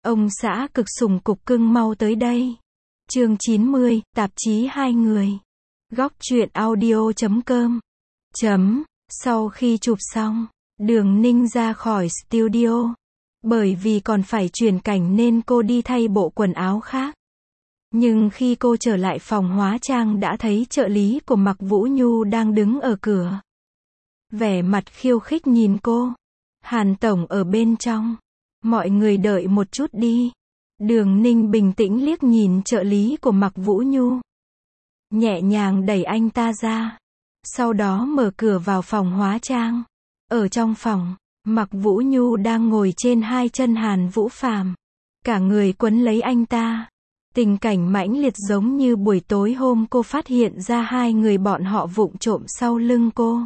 Ông xã cực sủng cục cưng mau tới đây. Chương 90, tạp chí hai người. Góc truyện audio.com. Sau khi chụp xong, Đường Ninh ra khỏi studio. Bởi vì còn phải chuyển cảnh nên cô đi thay bộ quần áo khác. Nhưng khi cô trở lại phòng hóa trang đã thấy trợ lý của Mạc Vũ Nhu đang đứng ở cửa. Vẻ mặt khiêu khích nhìn cô. Hàn tổng ở bên trong. Mọi người đợi một chút đi. Đường Ninh bình tĩnh liếc nhìn trợ lý của Mạc Vũ Nhu. Nhẹ nhàng đẩy anh ta ra. Sau đó mở cửa vào phòng hóa trang. Ở trong phòng, Mạc Vũ Nhu đang ngồi trên hai chân Hàn Vũ Phàm. Cả người quấn lấy anh ta. Tình cảnh mãnh liệt giống như buổi tối hôm cô phát hiện ra hai người bọn họ vụng trộm sau lưng cô.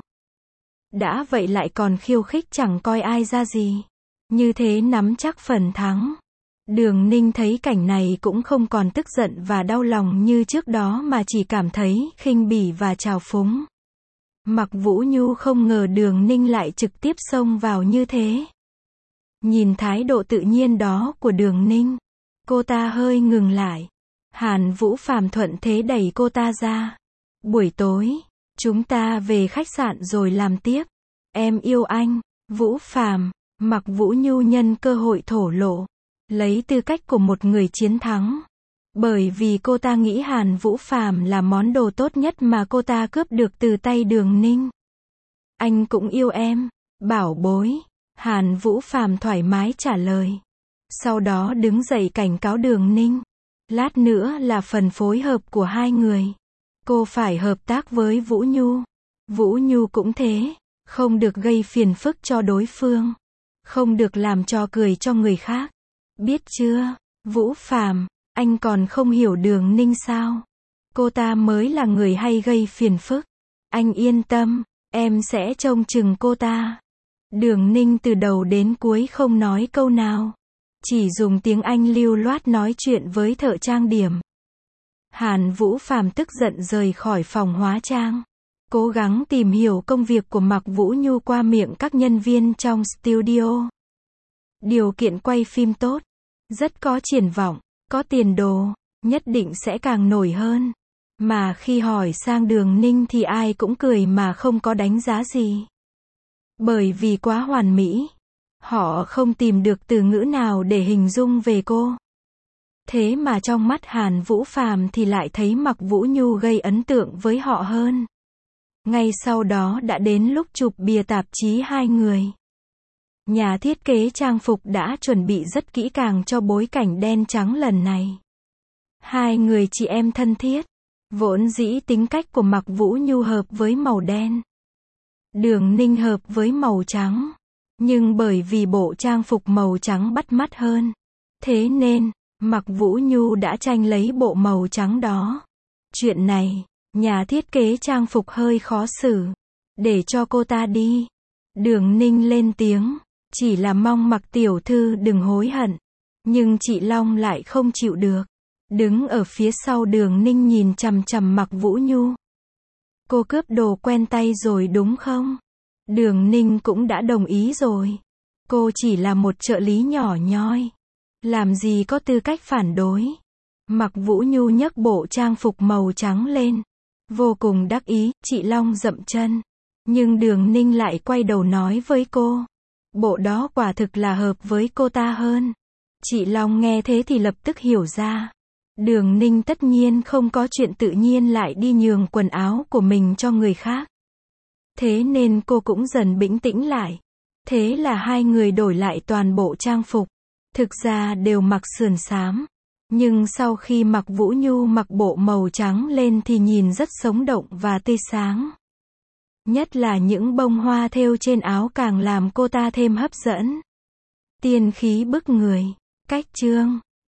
Đã vậy lại còn khiêu khích chẳng coi ai ra gì. Như thế nắm chắc phần thắng. Đường Ninh thấy cảnh này cũng không còn tức giận và đau lòng như trước đó mà chỉ cảm thấy khinh bỉ và trào phúng. Mạc Vũ Nhu không ngờ Đường Ninh lại trực tiếp xông vào như thế. Nhìn thái độ tự nhiên đó của Đường Ninh, cô ta hơi ngừng lại. Hàn Vũ Phàm thuận thế đẩy cô ta ra. Buổi tối, chúng ta về khách sạn rồi làm tiếp. Em yêu anh, Vũ Phàm. Mạc Vũ Nhu nhân cơ hội thổ lộ. Lấy tư cách của một người chiến thắng. Bởi vì cô ta nghĩ Hàn Vũ Phàm là món đồ tốt nhất mà cô ta cướp được từ tay Đường Ninh. Anh cũng yêu em, bảo bối. Hàn Vũ Phàm thoải mái trả lời. Sau đó đứng dậy cảnh cáo Đường Ninh. Lát nữa là phần phối hợp của hai người. Cô phải hợp tác với Vũ Nhu. Vũ Nhu cũng thế. Không được gây phiền phức cho đối phương. Không được làm trò cười cho người khác. Biết chưa, Vũ Phàm, anh còn không hiểu Đường Ninh sao? Cô ta mới là người hay gây phiền phức. Anh yên tâm, em sẽ trông chừng cô ta. Đường Ninh từ đầu đến cuối không nói câu nào. Chỉ dùng tiếng Anh lưu loát nói chuyện với thợ trang điểm. Hàn Vũ Phàm tức giận rời khỏi phòng hóa trang. Cố gắng tìm hiểu công việc của Mạc Vũ Nhu qua miệng các nhân viên trong studio. Điều kiện quay phim tốt. Rất có triển vọng, có tiền đồ, nhất định sẽ càng nổi hơn. Mà khi hỏi sang Đường Ninh thì ai cũng cười mà không có đánh giá gì. Bởi vì quá hoàn mỹ. Họ không tìm được từ ngữ nào để hình dung về cô. Thế mà trong mắt Hàn Vũ Phàm thì lại thấy Mạc Vũ Nhu gây ấn tượng với họ hơn. Ngay sau đó đã đến lúc chụp bìa tạp chí hai người. Nhà thiết kế trang phục đã chuẩn bị rất kỹ càng cho bối cảnh đen trắng lần này. Hai người chị em thân thiết. Vốn dĩ tính cách của Mạc Vũ Nhu hợp với màu đen. Đường Ninh hợp với màu trắng. Nhưng bởi vì bộ trang phục màu trắng bắt mắt hơn. Thế nên, Mạc Vũ Nhu đã tranh lấy bộ màu trắng đó. Chuyện này, nhà thiết kế trang phục hơi khó xử. Để cho cô ta đi. Đường Ninh lên tiếng. Chỉ là mong Mạc tiểu thư đừng hối hận. Nhưng chị Long lại không chịu được. Đứng ở phía sau Đường Ninh nhìn chằm chằm Mạc Vũ Nhu. Cô cướp đồ quen tay rồi đúng không? Đường Ninh cũng đã đồng ý rồi. Cô chỉ là một trợ lý nhỏ nhoi. Làm gì có tư cách phản đối. Mạc Vũ Nhu nhấc bộ trang phục màu trắng lên. Vô cùng đắc ý, chị Long dậm chân. Nhưng Đường Ninh lại quay đầu nói với cô. Bộ đó quả thực là hợp với cô ta hơn. Chị Long nghe thế thì lập tức hiểu ra. Đường Ninh tất nhiên không có chuyện tự nhiên lại đi nhường quần áo của mình cho người khác. Thế nên cô cũng dần bình tĩnh lại. Thế là hai người đổi lại toàn bộ trang phục. Thực ra đều mặc sườn xám. Nhưng sau khi Mạc Vũ Nhu mặc bộ màu trắng lên thì nhìn rất sống động và tươi sáng. Nhất là những bông hoa thêu trên áo càng làm cô ta thêm hấp dẫn. Tiên khí bức người. Cách chương